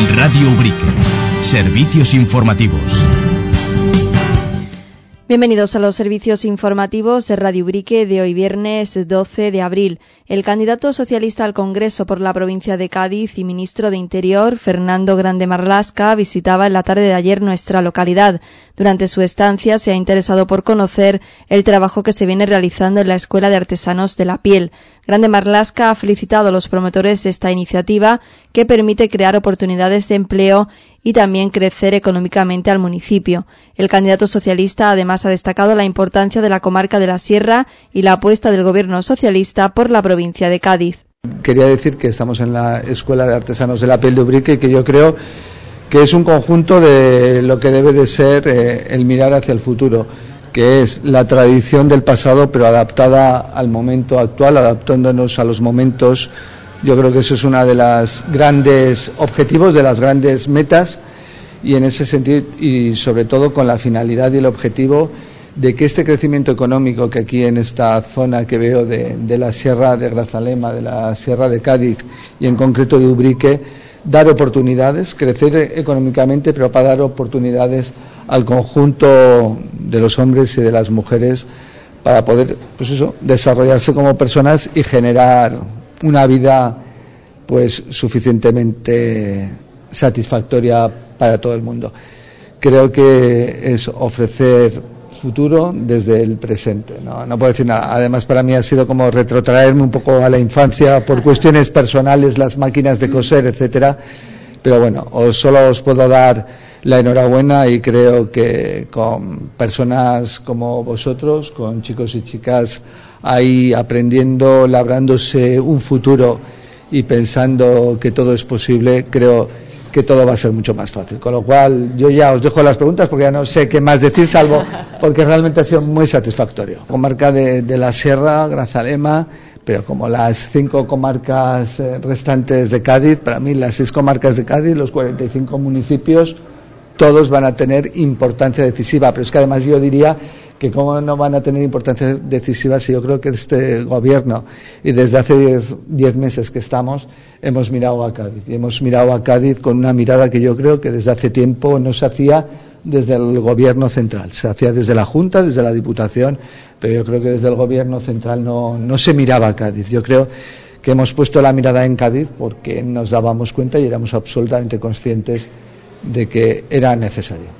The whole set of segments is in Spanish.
Radio Ubrique. Servicios informativos. Bienvenidos a los servicios informativos de Radio Ubrique de hoy viernes 12 de abril. El candidato socialista al Congreso por la provincia de Cádiz y ministro de Interior, Fernando Grande Marlaska, visitaba en la tarde de ayer nuestra localidad. Durante su estancia se ha interesado por conocer el trabajo que se viene realizando en la Escuela de Artesanos de la Piel. Grande Marlaska ha felicitado a los promotores de esta iniciativa que permite crear oportunidades de empleo y también crecer económicamente al municipio. El candidato socialista además ha destacado la importancia de la comarca de la Sierra y la apuesta del gobierno socialista por la provincia de Cádiz. Quería decir que estamos en la Escuela de Artesanos de la Piel de Ubrique y que yo creo que es un conjunto de lo que debe de ser el mirar hacia el futuro, que es la tradición del pasado pero adaptada al momento actual, adaptándonos a los momentos. Yo creo que eso es una de las grandes objetivos, de las grandes metas, y en ese sentido, y sobre todo con la finalidad y el objetivo de que este crecimiento económico que aquí en esta zona que veo de la Sierra de Grazalema, de la Sierra de Cádiz y en concreto de Ubrique, dar oportunidades, crecer económicamente, pero para dar oportunidades al conjunto de los hombres y de las mujeres para poder, pues eso, desarrollarse como personas y generar una vida pues suficientemente satisfactoria para todo el mundo. Creo que es ofrecer futuro desde el presente, no puedo decir nada. Además, para mí ha sido como retrotraerme un poco a la infancia por cuestiones personales, las máquinas de coser, etcétera. Pero bueno, solo os puedo dar la enhorabuena y creo que con personas como vosotros, con chicos y chicas ahí aprendiendo, labrándose un futuro y pensando que todo es posible, creo que todo va a ser mucho más fácil. Con lo cual, yo ya os dejo las preguntas porque ya no sé qué más decir, salvo porque realmente ha sido muy satisfactorio. Comarca de la Sierra, Grazalema, pero como las 5 comarcas restantes de Cádiz, para mí las 6 comarcas de Cádiz, los 45 municipios, todos van a tener importancia decisiva, pero es que además yo diría que cómo no van a tener importancia decisiva si yo creo que este gobierno y desde hace 10 meses que estamos hemos mirado a Cádiz y hemos mirado a Cádiz con una mirada que yo creo que desde hace tiempo no se hacía desde el gobierno central, se hacía desde la Junta, desde la Diputación, pero yo creo que desde el gobierno central no se miraba a Cádiz. Yo creo que hemos puesto la mirada en Cádiz porque nos dábamos cuenta y éramos absolutamente conscientes de que era necesario.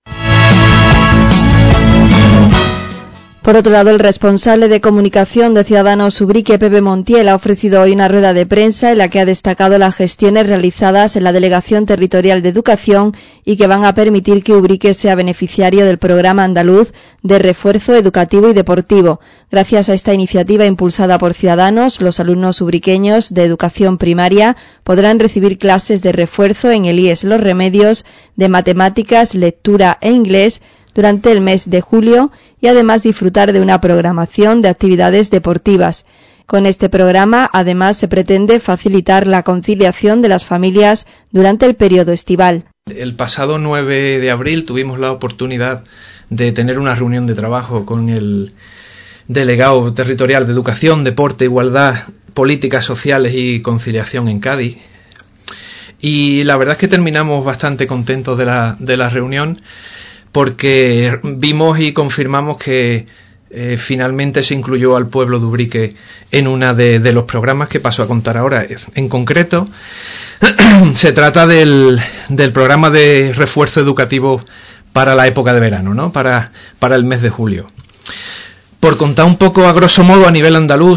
Por otro lado, el responsable de comunicación de Ciudadanos Ubrique, Pepe Montiel, ha ofrecido hoy una rueda de prensa en la que ha destacado las gestiones realizadas en la Delegación Territorial de Educación y que van a permitir que Ubrique sea beneficiario del programa andaluz de refuerzo educativo y deportivo. Gracias a esta iniciativa impulsada por Ciudadanos, los alumnos ubriqueños de educación primaria podrán recibir clases de refuerzo en el IES Los Remedios de matemáticas, lectura e inglés durante el mes de julio y además disfrutar de una programación de actividades deportivas. Con este programa, además, se pretende facilitar la conciliación de las familias durante el periodo estival. El pasado 9 de abril tuvimos la oportunidad de tener una reunión de trabajo con el delegado territorial de Educación, Deporte, Igualdad, Políticas Sociales y Conciliación en Cádiz. Y la verdad es que terminamos bastante contentos de la reunión, porque vimos y confirmamos que finalmente se incluyó al pueblo de Ubrique en una de los programas que paso a contar ahora. En concreto, se trata del programa de refuerzo educativo para la época de verano, ¿no? Para el mes de julio. Por contar un poco a grosso modo a nivel andaluz,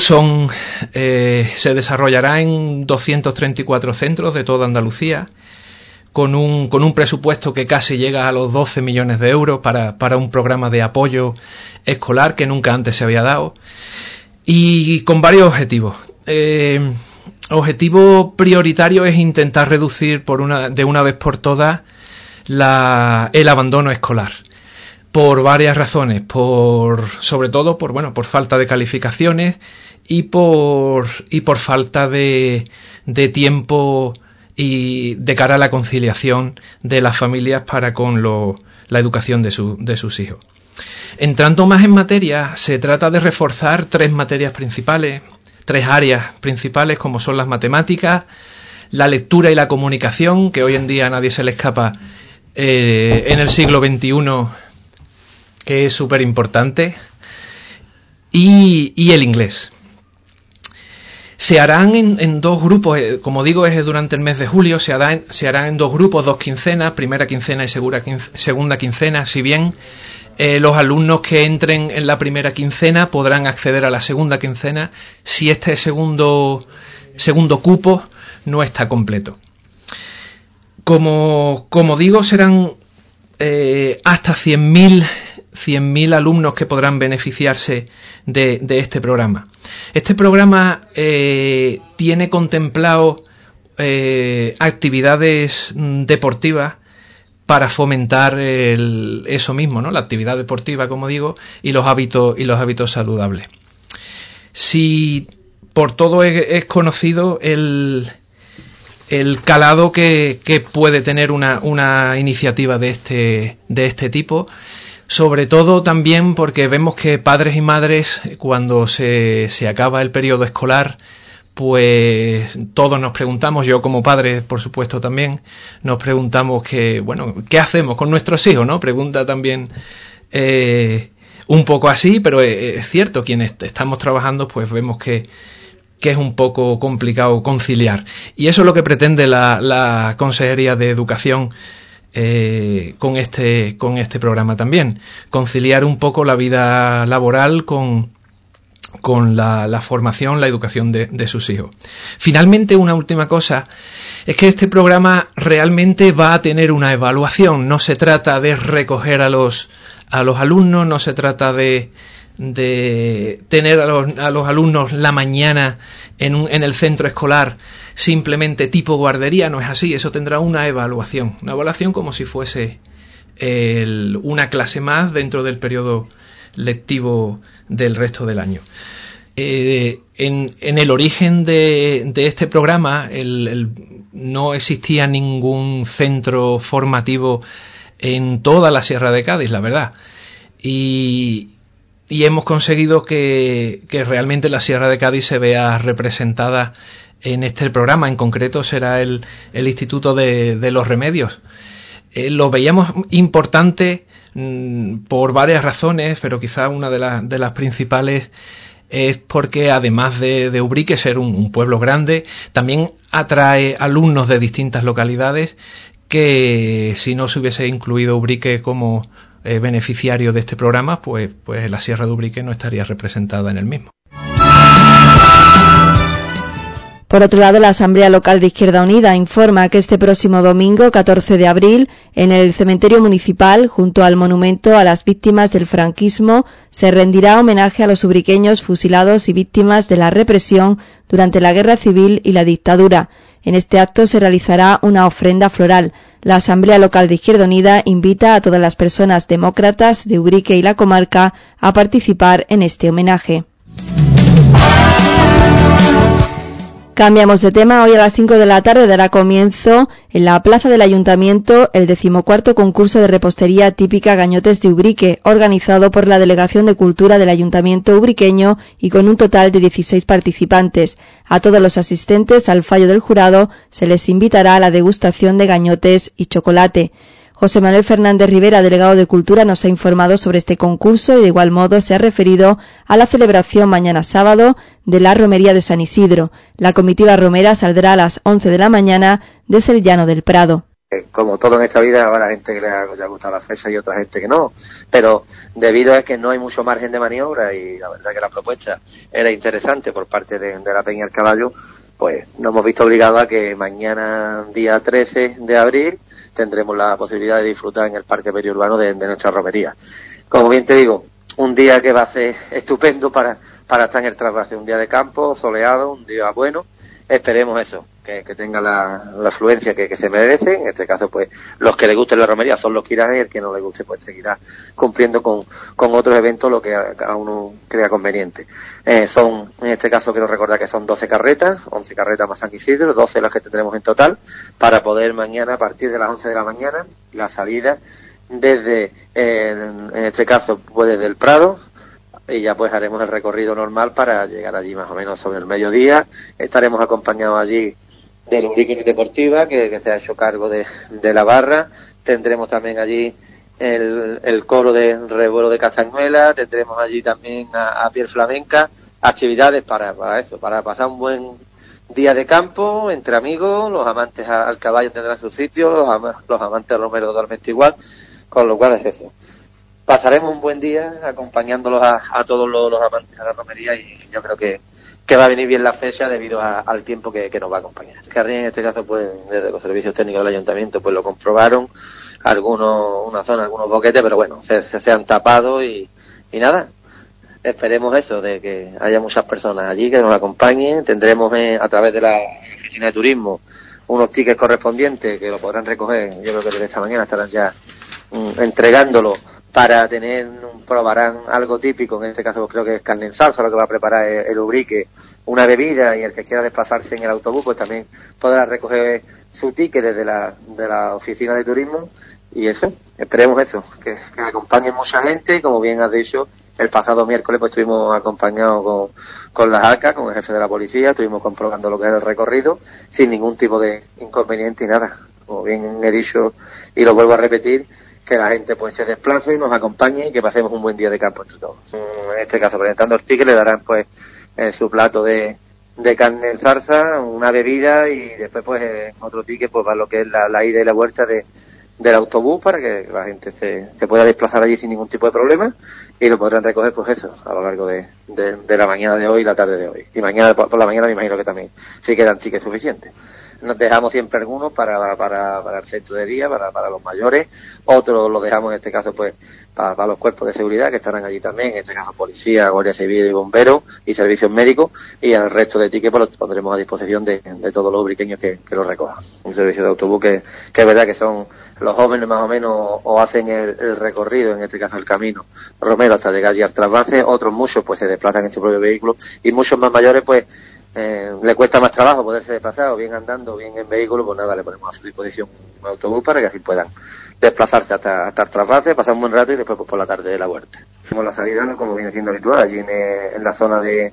se desarrollará en 234 centros de toda Andalucía, con un presupuesto que casi llega a los 12 millones de euros para un programa de apoyo escolar que nunca antes se había dado, y con varios objetivos. Objetivo prioritario es intentar reducir de una vez por todas el abandono escolar, por varias razones, sobre todo por falta de calificaciones y por falta de tiempo y de cara a la conciliación de las familias para con la educación de sus hijos. Entrando más en materia, se trata de reforzar tres áreas principales como son las matemáticas, la lectura y la comunicación, que hoy en día a nadie se le escapa en el siglo XXI, que es súper importante, y el inglés. Se harán en dos grupos, como digo, es durante el mes de julio, se harán en dos grupos, 2 quincenas, primera quincena y segunda quincena. Si bien los alumnos que entren en la primera quincena podrán acceder a la segunda quincena si este segundo cupo no está completo. Como digo, serán hasta 100.000 alumnos que podrán beneficiarse de este programa. Este programa tiene contemplado actividades deportivas para fomentar eso mismo, ¿no? La actividad deportiva, como digo, y los hábitos saludables. Si por todo es conocido el calado que puede tener una iniciativa de este tipo, sobre todo también porque vemos que padres y madres, cuando se acaba el periodo escolar, pues todos nos preguntamos, yo como padre, por supuesto, también, nos preguntamos ¿qué hacemos con nuestros hijos?, ¿no? Pregunta también un poco así, pero es cierto, quienes estamos trabajando, pues vemos que es un poco complicado conciliar. Y eso es lo que pretende la Consejería de Educación con este programa también, conciliar un poco la vida laboral con la formación, la educación de sus hijos. Finalmente, una última cosa, es que este programa realmente va a tener una evaluación. No se trata de recoger a los alumnos, no se trata de tener a los alumnos la mañana en el centro escolar simplemente tipo guardería. No es así, eso tendrá una evaluación como si fuese una clase más dentro del periodo lectivo del resto del año. En el origen de este programa no existía ningún centro formativo en toda la Sierra de Cádiz, la verdad, y hemos conseguido que realmente la Sierra de Cádiz se vea representada en este programa. En concreto será el Instituto de los Remedios. Lo veíamos importante por varias razones, pero quizá una de las principales es porque, además de Ubrique ser un pueblo grande, también atrae alumnos de distintas localidades que, si no se hubiese incluido Ubrique como beneficiario de este programa, pues la Sierra de Ubrique no estaría representada en el mismo. Por otro lado, la Asamblea Local de Izquierda Unida informa que este próximo domingo, 14 de abril, en el cementerio municipal, junto al monumento a las víctimas del franquismo, se rendirá homenaje a los ubriqueños fusilados y víctimas de la represión durante la Guerra Civil y la dictadura. En este acto se realizará una ofrenda floral. La Asamblea Local de Izquierda Unida invita a todas las personas demócratas de Ubrique y la comarca a participar en este homenaje. Cambiamos de tema. Hoy a las 5 de la tarde dará comienzo en la plaza del Ayuntamiento el 14º concurso de repostería típica Gañotes de Ubrique, organizado por la Delegación de Cultura del Ayuntamiento ubriqueño y con un total de 16 participantes. A todos los asistentes al fallo del jurado se les invitará a la degustación de gañotes y chocolate. José Manuel Fernández Rivera, delegado de Cultura, nos ha informado sobre este concurso y de igual modo se ha referido a la celebración mañana sábado de la romería de San Isidro. La comitiva romera saldrá a las 11 de la mañana desde el Llano del Prado. Como todo en esta vida, habrá gente que le ha gustado la fecha y otra gente que no, pero debido a que no hay mucho margen de maniobra y la verdad que la propuesta era interesante por parte de la Peña del Caballo, pues nos hemos visto obligados a que mañana, día 13 de abril, tendremos la posibilidad de disfrutar en el parque periurbano de nuestra romería. Como bien te digo, un día que va a ser estupendo para estar en el trasvase, un día de campo, soleado, un día bueno. Esperemos eso, que tenga la afluencia que se merece. En este caso, pues, los que les guste la romería son los que irán, y el que no les guste, pues, seguirá cumpliendo con otros eventos lo que cada uno crea conveniente. En este caso, quiero recordar que son 12 carretas, 11 carretas más San Isidro, 12 las que tendremos en total, para poder mañana, a partir de las 11 de la mañana, la salida desde, en este caso, pues desde el Prado, y ya pues haremos el recorrido normal para llegar allí más o menos sobre el mediodía. Estaremos acompañados allí Ubrique Deportiva, que se ha hecho cargo de la barra. Tendremos también allí el coro de revuelo de Castañuela, tendremos allí también a Piel Flamenca, actividades para eso, para pasar un buen día de campo entre amigos. Los amantes al caballo tendrán su sitio, los amantes Romero totalmente igual, con lo cual es eso. Pasaremos un buen día acompañándolos a todos los amantes a la romería, y yo creo que va a venir bien la fecha debido al tiempo que nos va a acompañar. Carrión, en este caso, pues desde los servicios técnicos del ayuntamiento pues lo comprobaron, algunos boquetes, pero bueno, se han tapado y nada. Esperemos eso, de que haya muchas personas allí que nos acompañen. Tendremos a través de la oficina de turismo unos tickets correspondientes que lo podrán recoger. Yo creo que desde esta mañana estarán ya entregándolo para probarán algo típico. En este caso pues creo que es carne en salsa lo que va a preparar el Ubrique, una bebida, y el que quiera desplazarse en el autobús pues también podrá recoger su ticket desde la oficina de turismo. Y eso, esperemos eso, que acompañe mucha gente. Como bien has dicho, el pasado miércoles pues estuvimos acompañados con las ACA, con el jefe de la policía, estuvimos comprobando lo que es el recorrido sin ningún tipo de inconveniente y nada. Como bien he dicho y lo vuelvo a repetir, que la gente pues se desplace y nos acompañe y que pasemos un buen día de campo entre todos. En este caso, presentando el ticket, le darán pues su plato de carne en salsa, una bebida, y después pues otro ticket pues para lo que es la ida y la vuelta del autobús, para que la gente se pueda desplazar allí sin ningún tipo de problema, y lo podrán recoger pues eso a lo largo de la mañana de hoy y la tarde de hoy. Y mañana por la mañana me imagino que también sí quedan tickets suficientes. Nos dejamos siempre algunos para el centro de día, para los mayores. Otros los dejamos en este caso pues para los cuerpos de seguridad que estarán allí también, en este caso policía, guardia civil y bomberos y servicios médicos, y el resto de tickets pues los pondremos a disposición de todos los ubriqueños que los recojan. Un servicio de autobús que es verdad que son los jóvenes más o menos o hacen el recorrido, en este caso el camino Romero hasta llegar allí al trasvase. Otros muchos pues se desplazan en su propio vehículo, y muchos más mayores pues le cuesta más trabajo poderse desplazar, o bien andando o bien en vehículo. Pues nada, le ponemos a su disposición un autobús para que así puedan desplazarse hasta el trasvase, pasar un buen rato y después pues por la tarde de la vuelta. Hacemos la salida, ¿no?, como viene siendo habitual, allí en la zona del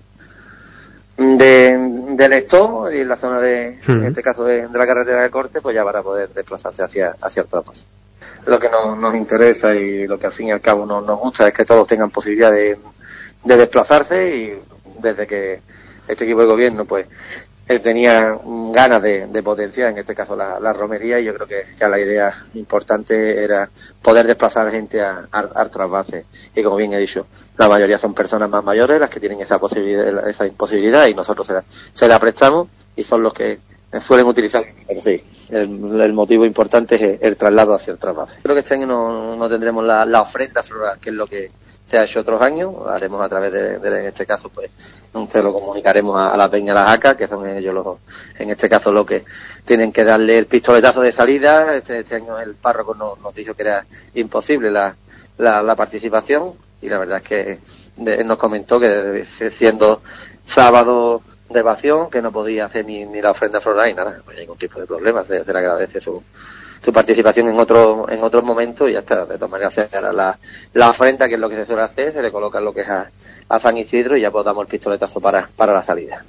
Esto, y en la zona en este caso de la carretera de corte, pues ya para poder desplazarse hacia el trasvase. Lo que nos interesa y lo que al fin y al cabo nos gusta es que todos tengan posibilidad de desplazarse, y desde que este equipo de gobierno pues tenía ganas de potenciar en este caso la romería, y yo creo que la idea importante era poder desplazar a la gente al trasvase. Y como bien he dicho, la mayoría son personas más mayores las que tienen esa imposibilidad, y nosotros se la prestamos, y son los que suelen utilizar. Pero sí, el motivo importante es el traslado hacia el trasvase. Creo que este año no tendremos la ofrenda floral, que es lo que se ha hecho otros años. Lo haremos a través en este caso pues se lo comunicaremos a la peña, a las ACA, que son ellos en este caso los que tienen que darle el pistoletazo de salida. Este año el párroco nos dijo que era imposible la participación, y la verdad es que nos comentó que siendo sábado de evasión, que no podía hacer ni la ofrenda floral y nada, no hay ningún tipo de problema. Se le agradece su participación en otros momentos, y ya está. De todas maneras, la ofrenda, que es lo que se suele hacer, se le coloca lo que es a San Isidro, y ya pues damos el pistoletazo para la salida.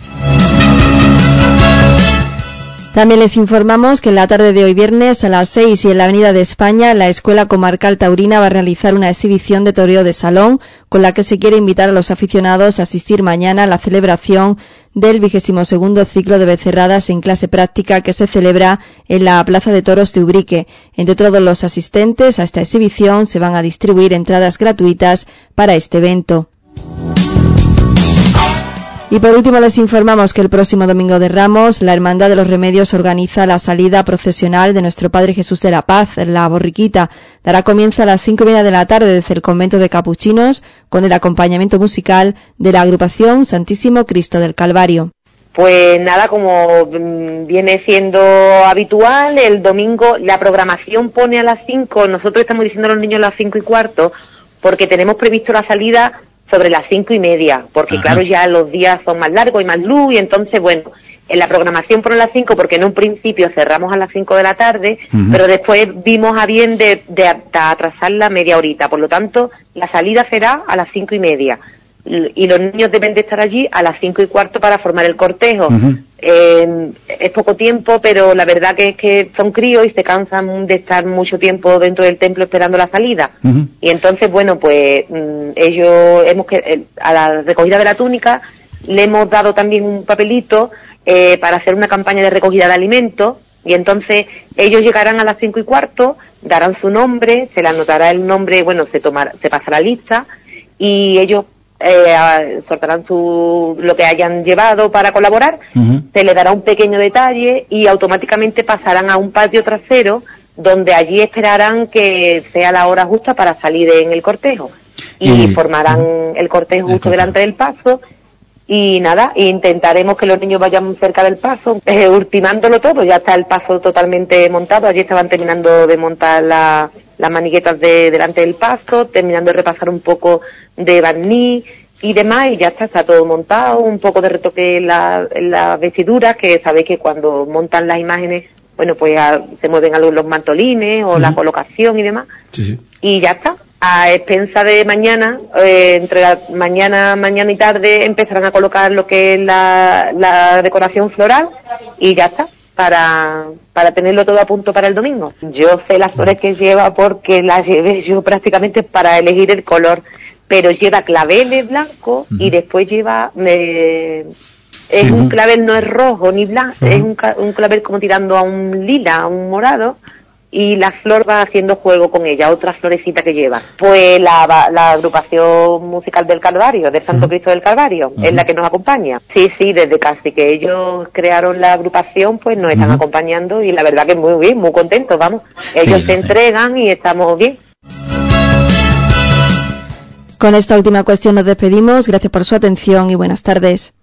También les informamos que en la tarde de hoy viernes a las 6 y en la Avenida de España, la Escuela Comarcal Taurina va a realizar una exhibición de toreo de salón, con la que se quiere invitar a los aficionados a asistir mañana a la celebración del 22º ciclo de becerradas en clase práctica, que se celebra en la Plaza de Toros de Ubrique. Entre todos los asistentes a esta exhibición se van a distribuir entradas gratuitas para este evento. Y por último les informamos que el próximo domingo de Ramos, la Hermandad de los Remedios organiza la salida procesional de Nuestro Padre Jesús de la Paz, la borriquita. Dará comienzo a las 5:30 de la tarde desde el convento de Capuchinos, con el acompañamiento musical de la agrupación Santísimo Cristo del Calvario. Pues nada, como viene siendo habitual, el domingo la programación pone a las 5, nosotros estamos diciendo a los niños a las 5:15, porque tenemos previsto la salida sobre las 5:30, porque claro, ya los días son más largos y más luz, y entonces bueno, en la programación pone a las 5 porque en un principio cerramos a las 5 de la tarde, pero después vimos a bien de atrasarla media horita, por lo tanto la salida será a las 5:30. Y los niños deben de estar allí a las 5:15 para formar el cortejo. es poco tiempo, pero la verdad que es que son críos y se cansan de estar mucho tiempo dentro del templo esperando la salida. Y entonces, bueno, pues ellos a la recogida de la túnica le hemos dado también un papelito para hacer una campaña de recogida de alimentos, y entonces ellos llegarán a las 5:15, darán su nombre, se le anotará el nombre, bueno, se pasa la lista, y ellos soltarán lo que hayan llevado para colaborar, se le dará un pequeño detalle y automáticamente pasarán a un patio trasero donde allí esperarán que sea la hora justa para salir en el cortejo, y formarán el cortejo justo delante del paso. Y nada, intentaremos que los niños vayan cerca del paso, ultimándolo todo. Ya está el paso totalmente montado. Allí estaban terminando de montar las maniguetas delante del paso, terminando de repasar un poco de barniz y demás, y ya está todo montado. Un poco de retoque en las vestiduras, que sabéis que cuando montan las imágenes, bueno, pues se mueven los mantolines o la colocación y demás. Sí. Y ya está. A expensa de mañana, entre mañana y tarde, empezarán a colocar lo que es la decoración floral, y ya está, para tenerlo todo a punto para el domingo. Yo sé las flores que lleva porque las llevé yo prácticamente para elegir el color, pero lleva claveles blancos y después lleva... un clavel, no es rojo ni blanco, es un clavel como tirando a un lila, a un morado, y la flor va haciendo juego con ella, otra florecita que lleva. Pues la agrupación musical del Calvario, del Santo Cristo del Calvario, es la que nos acompaña. Sí, desde casi que ellos crearon la agrupación, pues nos están acompañando, y la verdad que muy bien, muy contentos, vamos. Ellos se entregan y estamos bien. Con esta última cuestión nos despedimos. Gracias por su atención y buenas tardes.